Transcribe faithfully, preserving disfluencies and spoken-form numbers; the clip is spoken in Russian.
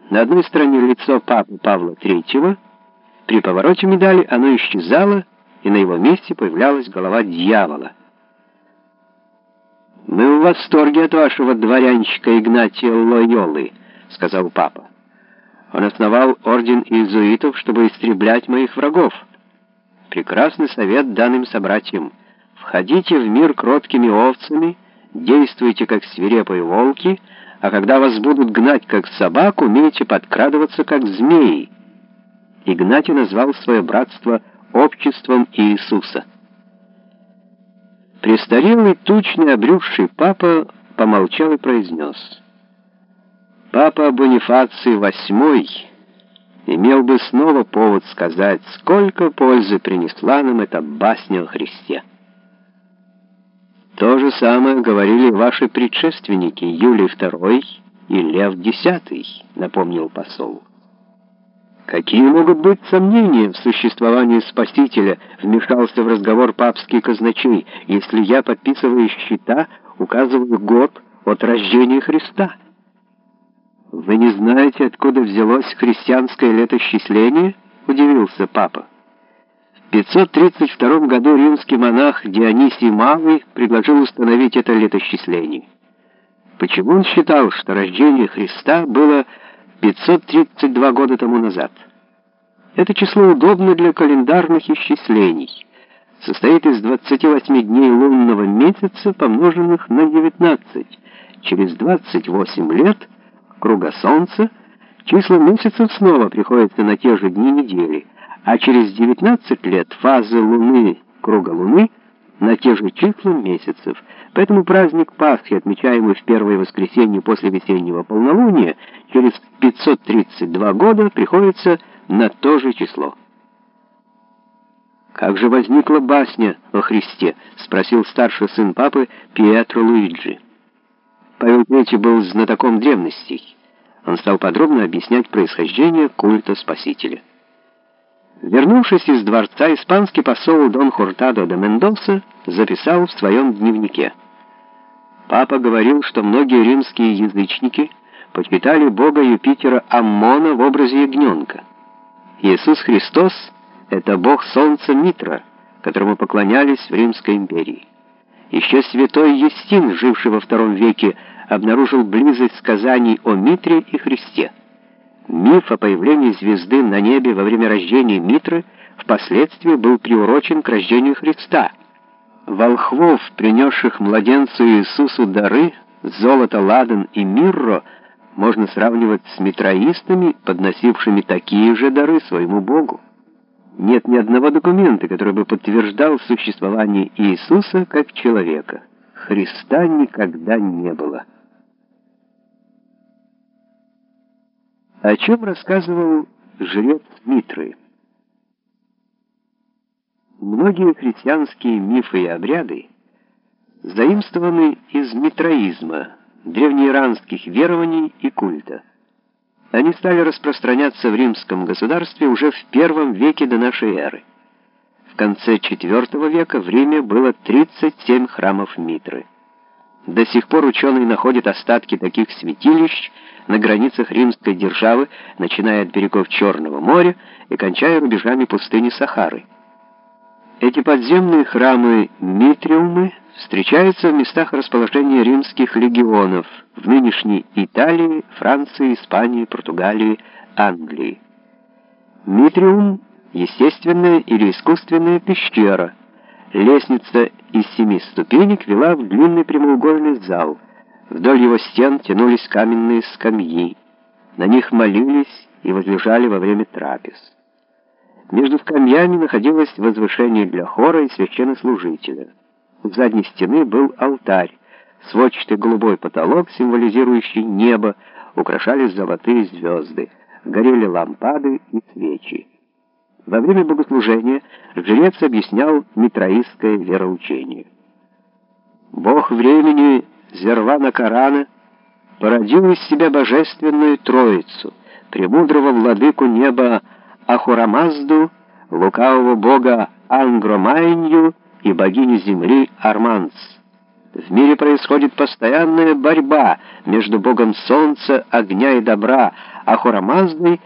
На одной стороне лицо папы Павла Третьего. При повороте медали оно исчезало, и на его месте появлялась голова дьявола. «Мы в восторге от вашего дворянчика Игнатия Лойолы», — сказал папа. «Он основал орден иезуитов, чтобы истреблять моих врагов. Прекрасный совет данным собратьям. Входите в мир кроткими овцами, действуйте как свирепые волки, а когда вас будут гнать как собаку, умейте подкрадываться как змеи». Игнатий назвал свое братство обществом Иисуса. Престарелый, тучный, обрюзший папа помолчал и произнес: «Папа Бонифаций восьмой имел бы снова повод сказать, сколько пользы принесла нам эта басня о Христе». То же самое говорили ваши предшественники Юлий Второй и Лев Десятый, напомнил посол. «Какие могут быть сомнения в существовании Спасителя?» — вмешался в разговор папский казначей. «Если я, подписывая счета, указываю год от рождения Христа». «Вы не знаете, откуда взялось христианское летосчисление?» — удивился папа. В пятьсот тридцать втором году римский монах Дионисий Малый предложил установить это летосчисление. Почему он считал, что рождение Христа было пятьсот тридцать два года тому назад? Это число удобно для календарных исчислений. Состоит из двадцати восьми дней лунного месяца, помноженных на девятнадцать. Через двадцать восемь лет круга Солнца числа месяцев снова приходятся на те же дни недели, а через девятнадцать лет фазы Луны круга Луны на те же числа месяцев. Поэтому праздник Пасхи, отмечаемый в первое воскресенье после весеннего полнолуния, через пятьсот тридцать два года приходится на то же число. «Как же возникла басня о Христе?» — спросил старший сын папы Пьетро Луиджи. Павел Третий был знатоком древностей. Он стал подробно объяснять происхождение культа Спасителя. Вернувшись из дворца, испанский посол Дон Хуртадо де Мендоса записал в своем дневнике: «Папа говорил, что многие римские язычники почитали бога Юпитера Аммона в образе ягненка. Иисус Христос — это бог солнца Митра, которому поклонялись в Римской империи. Еще святой Юстин, живший во втором веке, обнаружил близость сказаний о Митре и Христе. Миф о появлении звезды на небе во время рождения Митры впоследствии был приурочен к рождению Христа. Волхвов, принесших младенцу Иисусу дары, золото, ладан и мирро, можно сравнивать с митраистами, подносившими такие же дары своему Богу. Нет ни одного документа, который бы подтверждал существование Иисуса как человека. Христа никогда не было». О чем рассказывал жрец Митры? Многие христианские мифы и обряды заимствованы из митраизма, древнеиранских верований и культа. Они стали распространяться в римском государстве уже в первом веке до нашей эры. В конце четвертого века в Риме было тридцать семь храмов Митры. До сих пор ученые находят остатки таких святилищ на границах римской державы, начиная от берегов Черного моря и кончая рубежами пустыни Сахары. Эти подземные храмы Митриумы встречаются в местах расположения римских легионов в нынешней Италии, Франции, Испании, Португалии, Англии. Митриум — естественная или искусственная пещера. Лестница из семи ступенек вела в длинный прямоугольный зал. Вдоль его стен тянулись каменные скамьи. На них молились и возлежали во время трапез. Между скамьями находилось возвышение для хора и священнослужителя. У задней стены был алтарь, сводчатый голубой потолок, символизирующий небо, украшали золотые звезды, горели лампады и свечи. Во время богослужения жрец объяснял митраистское вероучение. Бог времени Зервана Корана породил из себя божественную Троицу, премудрого владыку неба Ахурамазду, лукавого бога Ангромайнью и богиню земли Арманс. В мире происходит постоянная борьба между богом солнца, огня и добра, Ахура Маздой